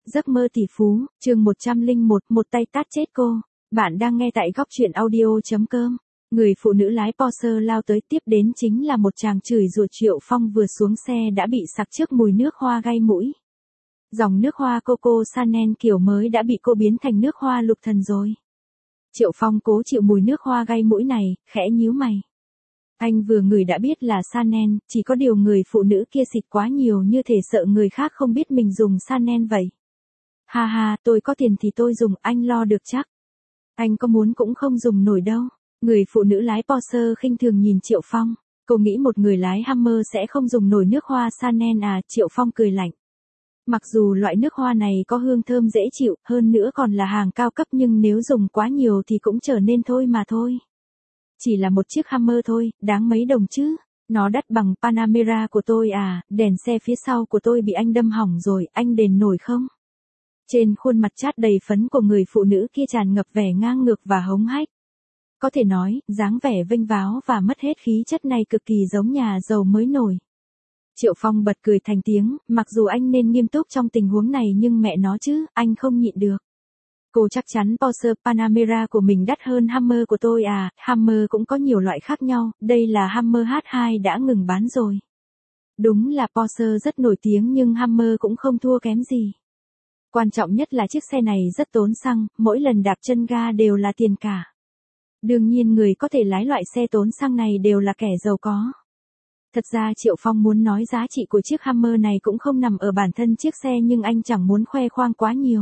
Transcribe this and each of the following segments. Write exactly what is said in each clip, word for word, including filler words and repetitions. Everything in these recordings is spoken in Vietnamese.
Giấc mơ tỷ phú, chương một trăm lẻ một, một tay tát chết cô. Bạn đang nghe tại góc truyện audio chấm com. Người phụ nữ lái Porsche lao tới, tiếp đến chính là một chàng chửi rủa. Triệu Phong vừa xuống xe đã bị sặc trước mùi nước hoa gai mũi. Dòng nước hoa Coco Chanel kiểu mới đã bị cô biến thành nước hoa lục thần rồi. Triệu Phong cố chịu mùi nước hoa gai mũi này, khẽ nhíu mày. Anh vừa ngửi đã biết là Chanel, chỉ có điều người phụ nữ kia xịt quá nhiều như thể sợ người khác không biết mình dùng Chanel vậy. Ha ha, tôi có tiền thì tôi dùng, anh lo được chắc. Anh có muốn cũng không dùng nổi đâu. Người phụ nữ lái Porsche khinh thường nhìn Triệu Phong. Cô nghĩ một người lái Hummer sẽ không dùng nổi nước hoa Chanel à? Triệu Phong cười lạnh. Mặc dù loại nước hoa này có hương thơm dễ chịu, hơn nữa còn là hàng cao cấp, nhưng nếu dùng quá nhiều thì cũng trở nên thôi mà thôi. Chỉ là một chiếc Hummer thôi, đáng mấy đồng chứ? Nó đắt bằng Panamera của tôi à? Đèn xe phía sau của tôi bị anh đâm hỏng rồi, anh đền nổi không? Trên khuôn mặt chát đầy phấn của người phụ nữ kia tràn ngập vẻ ngang ngược và hống hách. Có thể nói, dáng vẻ vênh váo và mất hết khí chất này cực kỳ giống nhà giàu mới nổi. Triệu Phong bật cười thành tiếng, mặc dù anh nên nghiêm túc trong tình huống này nhưng mẹ nó chứ, anh không nhịn được. Cô chắc chắn Porsche Panamera của mình đắt hơn Hummer của tôi à? Hummer cũng có nhiều loại khác nhau, đây là Hummer H hai đã ngừng bán rồi. Đúng là Porsche rất nổi tiếng nhưng Hummer cũng không thua kém gì. Quan trọng nhất là chiếc xe này rất tốn xăng, mỗi lần đạp chân ga đều là tiền cả. Đương nhiên người có thể lái loại xe tốn xăng này đều là kẻ giàu có. Thật ra Triệu Phong muốn nói giá trị của chiếc Hummer này cũng không nằm ở bản thân chiếc xe, nhưng anh chẳng muốn khoe khoang quá nhiều.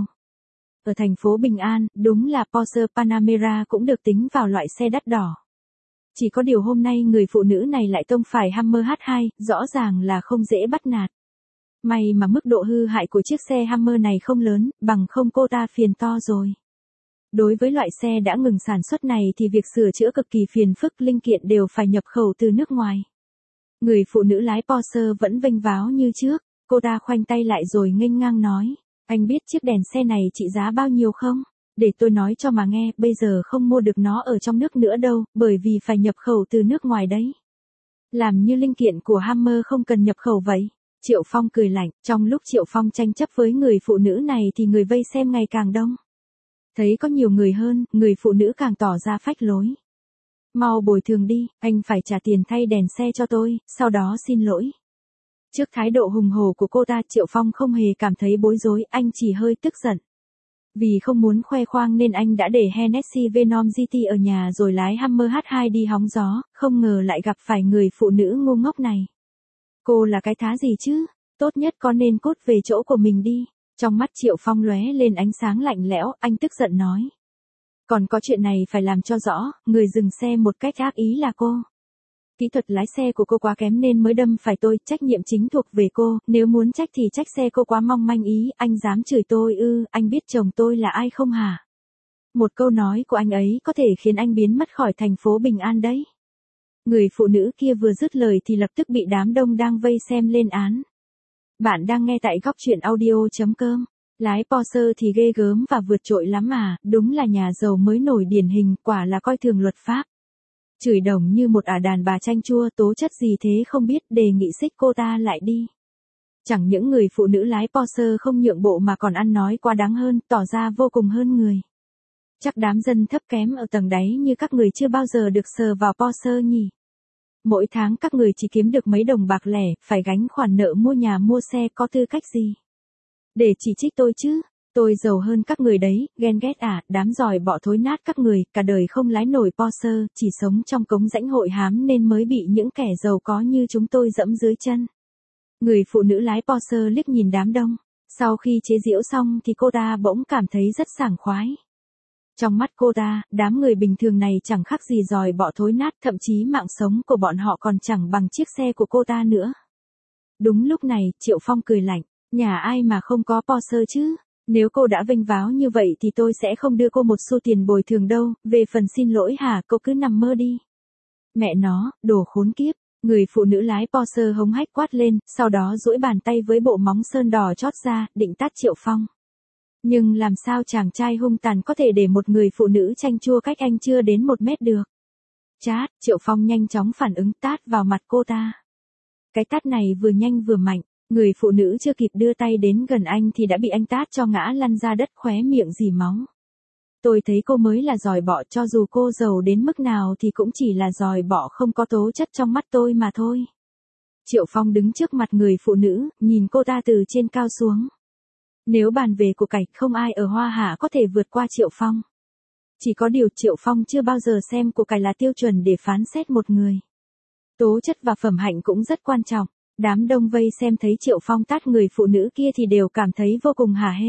Ở thành phố Bình An, đúng là Porsche Panamera cũng được tính vào loại xe đắt đỏ. Chỉ có điều hôm nay người phụ nữ này lại tông phải Hummer H hai, rõ ràng là không dễ bắt nạt. May mà mức độ hư hại của chiếc xe Hummer này không lớn, bằng không cô ta phiền to rồi. Đối với loại xe đã ngừng sản xuất này thì việc sửa chữa cực kỳ phiền phức, linh kiện đều phải nhập khẩu từ nước ngoài. Người phụ nữ lái Porsche vẫn vênh váo như trước, cô ta khoanh tay lại rồi nghênh ngang nói. Anh biết chiếc đèn xe này trị giá bao nhiêu không? Để tôi nói cho mà nghe, bây giờ không mua được nó ở trong nước nữa đâu, bởi vì phải nhập khẩu từ nước ngoài đấy. Làm như linh kiện của Hummer không cần nhập khẩu vậy. Triệu Phong cười lạnh, trong lúc Triệu Phong tranh chấp với người phụ nữ này thì người vây xem ngày càng đông. Thấy có nhiều người hơn, người phụ nữ càng tỏ ra phách lối. Mau bồi thường đi, anh phải trả tiền thay đèn xe cho tôi, sau đó xin lỗi. Trước thái độ hùng hổ của cô ta, Triệu Phong không hề cảm thấy bối rối, anh chỉ hơi tức giận. Vì không muốn khoe khoang nên anh đã để Hennessy Venom giê tê ở nhà rồi lái Hummer H hai đi hóng gió, không ngờ lại gặp phải người phụ nữ ngu ngốc này. Cô là cái thá gì chứ? Tốt nhất có nên cút về chỗ của mình đi. Trong mắt Triệu Phong lóe lên ánh sáng lạnh lẽo, anh tức giận nói. Còn có chuyện này phải làm cho rõ, người dừng xe một cách ác ý là cô. Kỹ thuật lái xe của cô quá kém nên mới đâm phải tôi, trách nhiệm chính thuộc về cô, nếu muốn trách thì trách xe cô quá mong manh ý, anh dám chửi tôi ư? Anh biết chồng tôi là ai không hả? Một câu nói của anh ấy có thể khiến anh biến mất khỏi thành phố Bình An đấy. Người phụ nữ kia vừa dứt lời thì lập tức bị đám đông đang vây xem lên án. Bạn đang nghe tại góc truyện audio chấm com. Lái Porsche thì ghê gớm và vượt trội lắm à, đúng là nhà giàu mới nổi điển hình, quả là coi thường luật pháp. Chửi đồng như một ả đàn bà chanh chua, tố chất gì thế không biết, đề nghị xích cô ta lại đi. Chẳng những người phụ nữ lái Porsche không nhượng bộ mà còn ăn nói quá đáng hơn, tỏ ra vô cùng hơn người. Chắc đám dân thấp kém ở tầng đáy như các người chưa bao giờ được sờ vào Porsche nhỉ. Mỗi tháng các người chỉ kiếm được mấy đồng bạc lẻ, phải gánh khoản nợ mua nhà mua xe, có tư cách gì để chỉ trích tôi chứ? Tôi giàu hơn các người đấy, ghen ghét à? Đám giỏi bỏ thối nát các người, cả đời không lái nổi Porsche, chỉ sống trong cống rãnh hội hám nên mới bị những kẻ giàu có như chúng tôi dẫm dưới chân. Người phụ nữ lái Porsche liếc nhìn đám đông. Sau khi chế giễu xong thì cô ta bỗng cảm thấy rất sảng khoái. Trong mắt cô ta, đám người bình thường này chẳng khác gì giỏi bỏ thối nát, thậm chí mạng sống của bọn họ còn chẳng bằng chiếc xe của cô ta nữa. Đúng lúc này, Triệu Phong cười lạnh, nhà ai mà không có Porsche chứ? Nếu cô đã vênh váo như vậy thì tôi sẽ không đưa cô một xu tiền bồi thường đâu, về phần xin lỗi hả, cô cứ nằm mơ đi. Mẹ nó, đồ khốn kiếp. Người phụ nữ lái Porsche hống hách quát lên, sau đó duỗi bàn tay với bộ móng sơn đỏ chót ra, định tát Triệu Phong. Nhưng làm sao chàng trai hung tàn có thể để một người phụ nữ chanh chua cách anh chưa đến một mét được? Chát, Triệu Phong nhanh chóng phản ứng tát vào mặt cô ta. Cái tát này vừa nhanh vừa mạnh, Người phụ nữ chưa kịp đưa tay đến gần anh thì đã bị anh tát cho ngã lăn ra đất, khóe miệng rỉ máu. Tôi thấy cô mới là giỏi bọ, cho dù cô giàu đến mức nào thì cũng chỉ là giỏi bọ không có tố chất trong mắt tôi mà thôi. Triệu Phong đứng trước mặt người phụ nữ, nhìn cô ta từ trên cao xuống. Nếu bàn về của cải, không ai ở Hoa Hạ có thể vượt qua Triệu Phong. Chỉ có điều Triệu Phong chưa bao giờ xem của cải là tiêu chuẩn để phán xét một người. Tố chất và phẩm hạnh cũng rất quan trọng. Đám đông vây xem thấy Triệu Phong tát người phụ nữ kia thì đều cảm thấy vô cùng hả hê.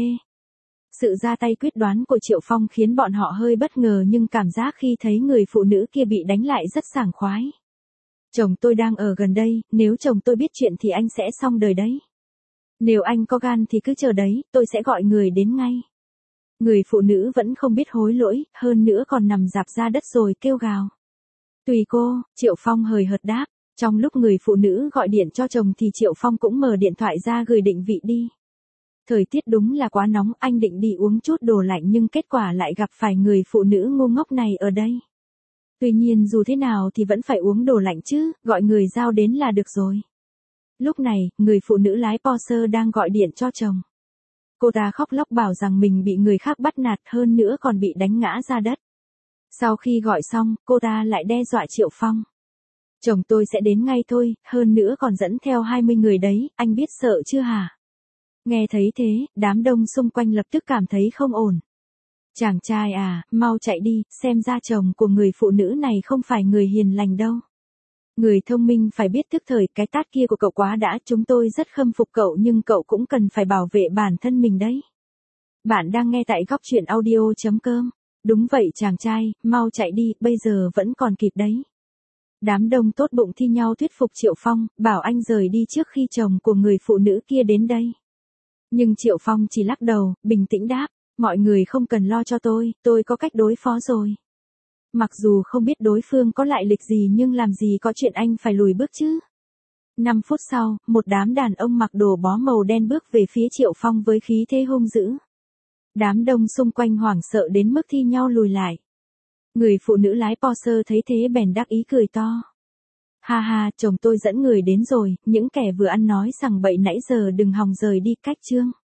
Sự ra tay quyết đoán của Triệu Phong khiến bọn họ hơi bất ngờ, nhưng cảm giác khi thấy người phụ nữ kia bị đánh lại rất sảng khoái. Chồng tôi đang ở gần đây, nếu chồng tôi biết chuyện thì anh sẽ xong đời đấy. Nếu anh có gan thì cứ chờ đấy, tôi sẽ gọi người đến ngay. Người phụ nữ vẫn không biết hối lỗi, hơn nữa còn nằm rạp ra đất rồi kêu gào. Tùy cô, Triệu Phong hời hợt đáp. Trong lúc người phụ nữ gọi điện cho chồng thì Triệu Phong cũng mở điện thoại ra gửi định vị đi. Thời tiết đúng là quá nóng, anh định đi uống chút đồ lạnh nhưng kết quả lại gặp phải người phụ nữ ngu ngốc này ở đây. Tuy nhiên dù thế nào thì vẫn phải uống đồ lạnh chứ, gọi người giao đến là được rồi. Lúc này, người phụ nữ lái Porsche đang gọi điện cho chồng. Cô ta khóc lóc bảo rằng mình bị người khác bắt nạt, hơn nữa còn bị đánh ngã ra đất. Sau khi gọi xong, cô ta lại đe dọa Triệu Phong. Chồng tôi sẽ đến ngay thôi, hơn nữa còn dẫn theo hai mươi người đấy, anh biết sợ chưa hả? Nghe thấy thế, đám đông xung quanh lập tức cảm thấy không ổn. Chàng trai à, mau chạy đi, xem ra chồng của người phụ nữ này không phải người hiền lành đâu. Người thông minh phải biết thức thời, cái tát kia của cậu quá đã, chúng tôi rất khâm phục cậu nhưng cậu cũng cần phải bảo vệ bản thân mình đấy. Bạn đang nghe tại góc truyện audio chấm com. Đúng vậy chàng trai, mau chạy đi, bây giờ vẫn còn kịp đấy. Đám đông tốt bụng thi nhau thuyết phục Triệu Phong, bảo anh rời đi trước khi chồng của người phụ nữ kia đến đây. Nhưng Triệu Phong chỉ lắc đầu, bình tĩnh đáp, mọi người không cần lo cho tôi, tôi có cách đối phó rồi. Mặc dù không biết đối phương có lại lịch gì nhưng làm gì có chuyện anh phải lùi bước chứ. năm phút sau, một đám đàn ông mặc đồ bó màu đen bước về phía Triệu Phong với khí thế hung dữ. Đám đông xung quanh hoảng sợ đến mức thi nhau lùi lại. Người phụ nữ lái Porsche thấy thế bèn đắc ý cười to. Ha ha, chồng tôi dẫn người đến rồi, những kẻ vừa ăn nói sằng bậy nãy giờ đừng hòng rời đi cách chương.